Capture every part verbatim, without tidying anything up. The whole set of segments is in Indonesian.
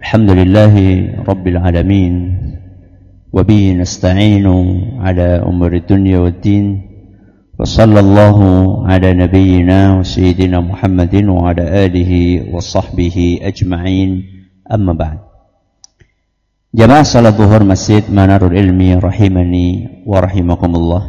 Alhamdulillahi Rabbil Alamin. Wabihi nasta'inu ala umuri dunya wa din. Wa sallallahu ala nabiyyina wa sayyidina Muhammadin wa ala alihi wa sahbihi ajma'in. Amma ba'd. Jamaah salat zuhur Masjid Manarul Ilmi rahimani wa rahimakumullah.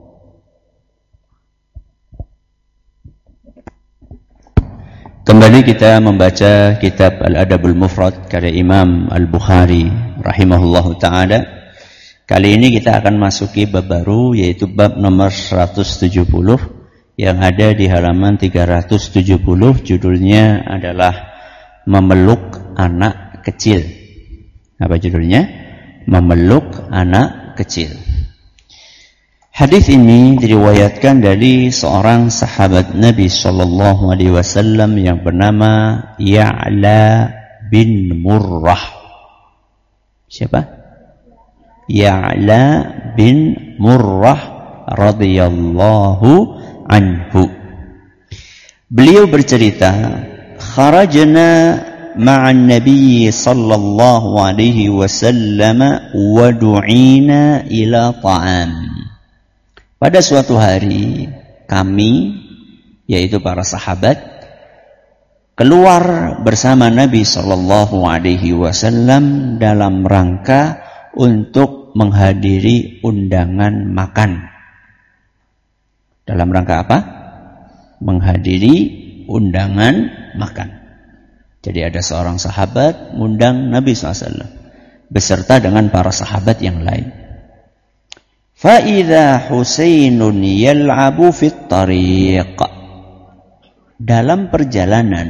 Kembali kita membaca kitab Al-Adabul Mufrad karya Imam Al-Bukhari rahimahullahu ta'ala. Kali ini kita akan masuki bab baru, yaitu bab nomor seratus tujuh puluh yang ada di halaman tiga ratus tujuh puluh. Judulnya adalah Memeluk Anak Kecil. Apa judulnya? Memeluk Anak Kecil. Hadis ini diriwayatkan dari seorang sahabat Nabi sallallahu alaihi wasallam yang bernama Ya'la bin Murrah. Siapa? Ya'la bin Murrah radhiyallahu anhu. Beliau bercerita, kharajna ma'an Nabi sallallahu alaihi wasallam wa du'ina ila ta'am. Pada suatu hari kami, yaitu para sahabat, keluar bersama Nabi sallallahu alaihi wasallam dalam rangka untuk menghadiri undangan makan. Dalam rangka apa? Menghadiri undangan makan. Jadi ada seorang sahabat mengundang Nabi sallallahu alaihi wasallam beserta dengan para sahabat yang lain. فَإِذَا حُسَيْنٌ يَلْعَبُ فِي الطَّرِيقِ. Dalam perjalanan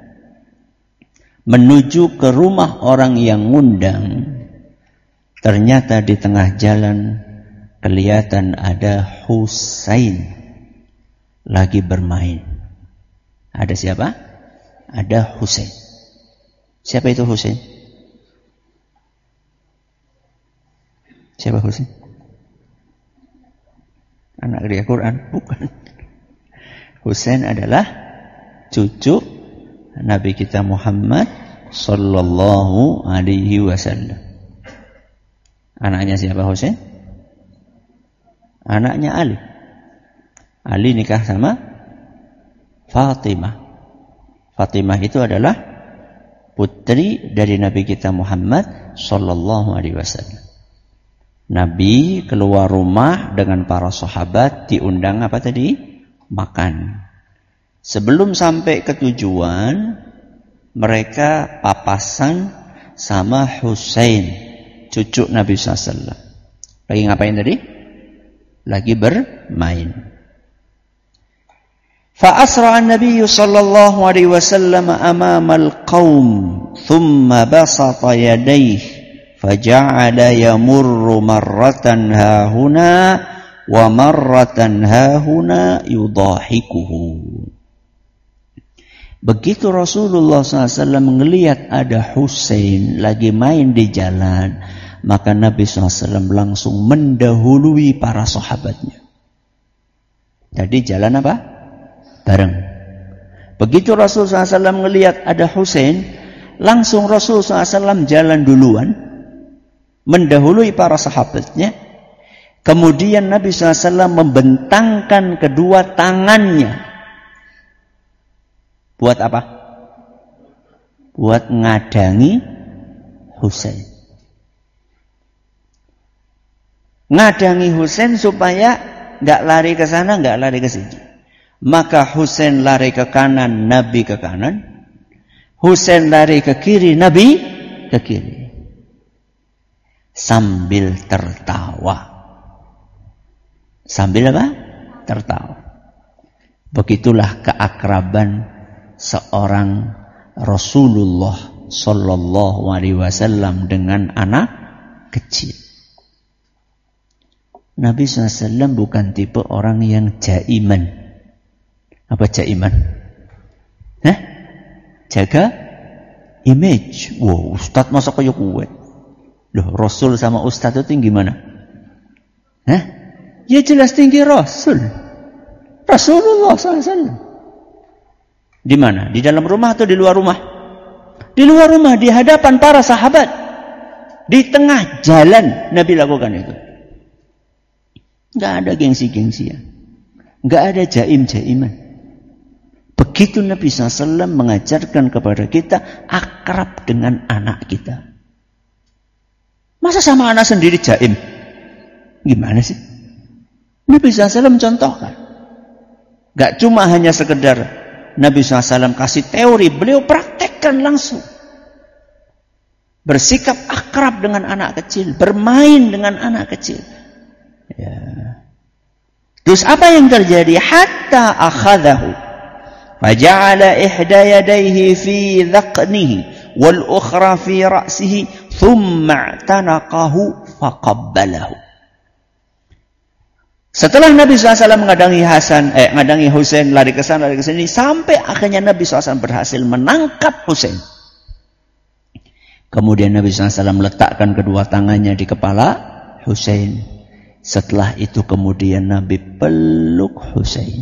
menuju ke rumah orang yang ngundang, ternyata di tengah jalan kelihatan ada Husain lagi bermain. Ada siapa? Ada Husain. Siapa itu Husain? Siapa Husain? Anak dia Quran? Bukan. Husain adalah cucu Nabi kita Muhammad sallallahu alaihi wasallam. Anaknya siapa Husain? Anaknya Ali. Ali nikah sama Fatimah. Fatimah itu adalah putri dari Nabi kita Muhammad sallallahu alaihi wasallam. Nabi keluar rumah dengan para sahabat, diundang apa tadi? Makan. Sebelum sampai ke tujuan, mereka papasan sama Husain, cucu Nabi sallallahu alaihi wasallam. Lagi ngapain tadi? Lagi bermain. Fa asra an-nabiy sallallahu alaihi wasallam amama al-qaum thumma basata yadayhi faja'ala yamurru marratan hahuna wa marratan hahuna yudahikuhu. Begitu Rasulullah sallallahu alaihi wasallam melihat ada Husain lagi main di jalan, maka Nabi sallallahu alaihi wasallam langsung mendahului para sahabatnya. Jadi jalan apa? Bareng. Begitu Rasul sallallahu alaihi wasallam melihat ada Husain, langsung Rasul sallallahu alaihi wasallam jalan duluan, mendahului para sahabatnya. Kemudian Nabi sallallahu alaihi wasallam membentangkan kedua tangannya. Buat apa? Buat ngadangi Husain. Ngadangi Husain supaya nggak lari ke sana, nggak lari ke sini. Maka Husain lari ke kanan, Nabi ke kanan. Husain lari ke kiri, Nabi ke kiri. Sambil tertawa. Sambil apa? Tertawa. Begitulah keakraban seorang Rasulullah sallallahu alaihi wasallam dengan anak kecil. Nabi sallallahu alaihi wasallam bukan tipe orang yang jaiman. Apa jaiman? Hah? Jaga image. Wow, ustaz masa kayak gue. Loh, Rasul sama ustaz itu tinggi mana? Hah? Ya jelas tinggi Rasul. Rasulullah sallallahu alaihi wasallam. Di mana? Di dalam rumah atau di luar rumah? Di luar rumah, di hadapan para sahabat. Di tengah jalan Nabi lakukan itu. Enggak ada gengsi-gengsian. Enggak ada jaim-jaiman. Begitu Nabi shallallahu alaihi wasallam mengajarkan kepada kita akrab dengan anak kita. Masa sama anak sendiri jaim? Gimana sih? Nabi shallallahu alaihi wasallam contohkan. Gak cuma hanya sekedar Nabi shallallahu alaihi wasallam kasih teori, beliau praktekkan langsung. Bersikap akrab dengan anak kecil, bermain dengan anak kecil. Ya. Terus apa yang terjadi? Hatta akhadahu faja'ala ihda yadayhi fi dhaqnihi wal ukhra fi ra'sihi thumma i'tanaqahu faqabbalahu. Setelah Nabi shallallahu alaihi wasallam mengadangi Hasan, eh mengadangi Husain, lari ke sana, lari ke sini, sampai akhirnya Nabi shallallahu alaihi wasallam berhasil menangkap Husain. Kemudian Nabi shallallahu alaihi wasallam meletakkan kedua tangannya di kepala Husain. Setelah itu kemudian Nabi peluk Husain.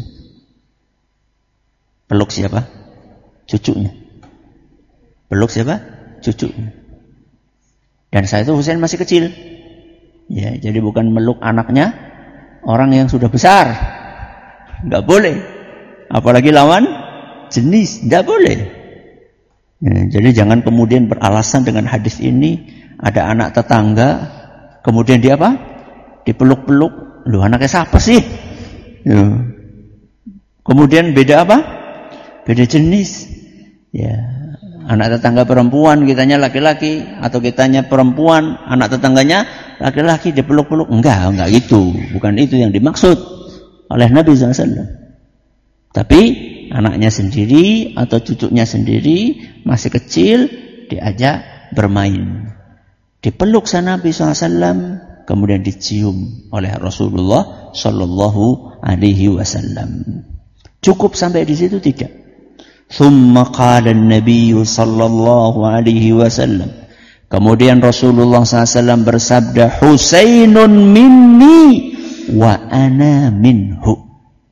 Peluk siapa? Cucunya. Peluk siapa? Cucunya. Dan saat itu Husain masih kecil. Ya, jadi bukan meluk anaknya orang yang sudah besar. Enggak boleh. Apalagi lawan jenis, enggak boleh. Ya, jadi jangan kemudian beralasan dengan hadis ini ada anak tetangga kemudian dia apa? Dipeluk-peluk. Loh, anaknya siapa sih? Ya. Kemudian beda apa? Beda jenis. Ya, anak tetangga perempuan kitanya laki-laki atau kitanya perempuan, anak tetangganya laki-laki dipeluk-peluk. Enggak, enggak gitu. Bukan itu yang dimaksud oleh Nabi shallallahu alaihi wasallam. Tapi anaknya sendiri atau cucunya sendiri masih kecil diajak bermain. Dipeluk sama Nabi shallallahu alaihi wasallam, kemudian dicium oleh Rasulullah sallallahu alaihi wasallam. Cukup sampai di situ tidak? Tsumma qala an-nabiy sallallahu alaihi wasallam. Kemudian Rasulullah sallallahu alaihi wasallam bersabda, Husainun minni wa ana minhu.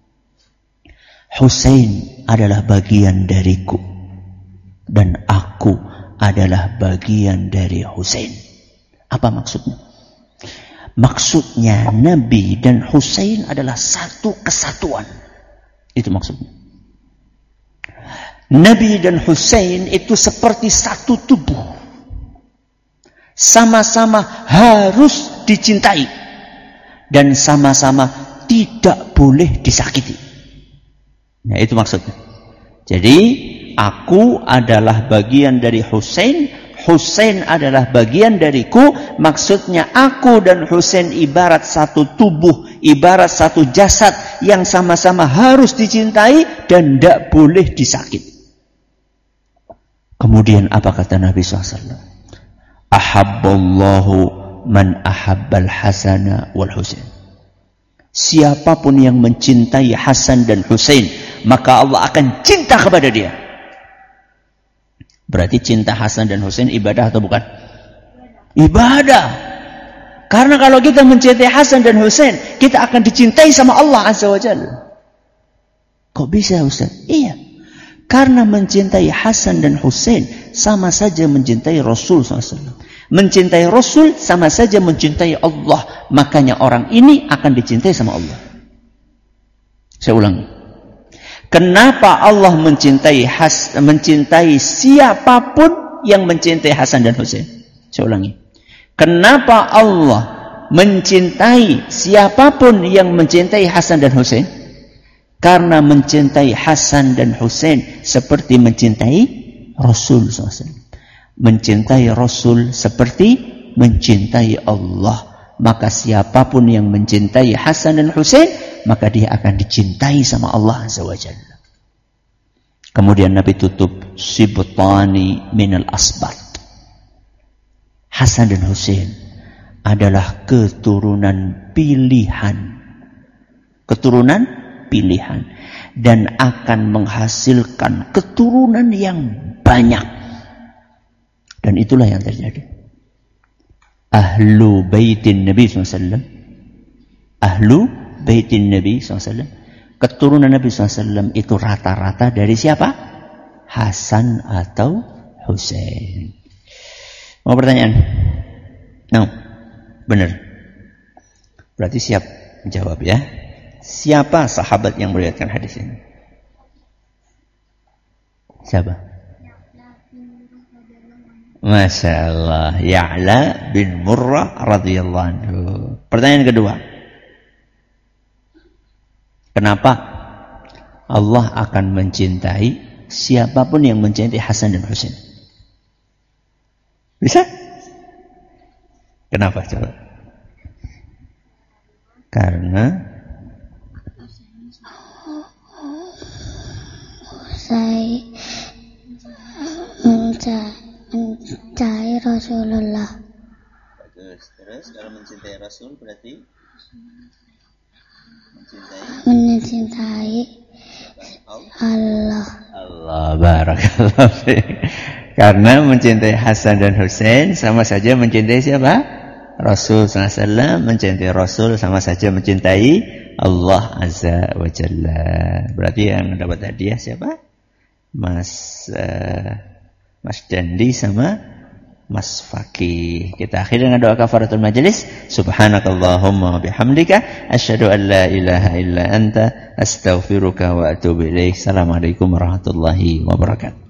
Husain adalah bagian dariku dan aku adalah bagian dari Husain. Apa maksudnya? Maksudnya Nabi dan Husain adalah satu kesatuan. Itu maksudnya. Nabi dan Husain itu seperti satu tubuh. Sama-sama harus dicintai dan sama-sama tidak boleh disakiti. Nah, itu maksudnya. Jadi, aku adalah bagian dari Husain, Husain adalah bagian dariku. Maksudnya aku dan Husain ibarat satu tubuh, ibarat satu jasad yang sama-sama harus dicintai dan tidak boleh disakiti. Kemudian apa kata Nabi shallallahu alaihi wasallam? Ahabballahu man ahabbal Hasana wal Husain. Siapapun yang mencintai Hasan dan Husain, maka Allah akan cinta kepada dia. Berarti cinta Hasan dan Husain ibadah atau bukan? Ibadah. Karena kalau kita mencintai Hasan dan Husain, kita akan dicintai sama Allah Azza wa Jalla. Kok bisa Ustaz? Iya. Karena mencintai Hasan dan Husain sama saja mencintai Rasul shallallahu alaihi wasallam. Mencintai Rasul sama saja mencintai Allah. Makanya orang ini akan dicintai sama Allah. Saya ulangi. Kenapa Allah mencintai Has, mencintai siapapun yang mencintai Hasan dan Husain? Saya ulangi. Kenapa Allah mencintai siapapun yang mencintai Hasan dan Husain? Karena mencintai Hasan dan Husain seperti mencintai Rasul shallallahu alaihi wasallam. Mencintai Rasul seperti mencintai Allah. Maka siapapun yang mencintai Hasan dan Husain, maka dia akan dicintai sama Allah Azza wa Jalla. Kemudian Nabi tutup, Sibtani minal asbat. Hasan dan Husain adalah keturunan pilihan. Keturunan pilihan. Dan akan menghasilkan keturunan yang banyak. Dan itulah yang terjadi. Ahlu baitin Nabi shallallahu alaihi wasallam. Ahlu baitin Nabi shallallahu alaihi wasallam. Keturunan Nabi shallallahu alaihi wasallam itu rata-rata dari siapa? Hasan atau Husain. Mau pertanyaan? No. Benar. Berarti siap jawab ya. Siapa sahabat yang meriwayatkan hadis ini? Siapa? Masya Allah. Ya'la bin Murrah radhiyallahu anhu. Pertanyaan kedua. Kenapa Allah akan mencintai siapapun yang mencintai Hasan dan Husain? Bisa? Kenapa coba? Karena saya mencintai Rasulullah. Bagus. Terus kalau mencintai Rasul berarti mencintai mencintai Allah. Allah, barakallahu fiik. Karena mencintai Hasan dan Husain sama saja mencintai siapa? Rasul sallallahu alaihi wasallam. Mencintai Rasul sama saja mencintai Allah azza wa jalla. Berarti yang dapat hadiah siapa? Mas uh, Mas Dandi sama Mas Fakih. Kita akhiri dengan doa kafaratul majelis. Subhanakallahumma bihamdika asyhadu an la ilaha illa anta astaghfiruka wa atubu ilaik. Assalamualaikum warahmatullahi wabarakatuh.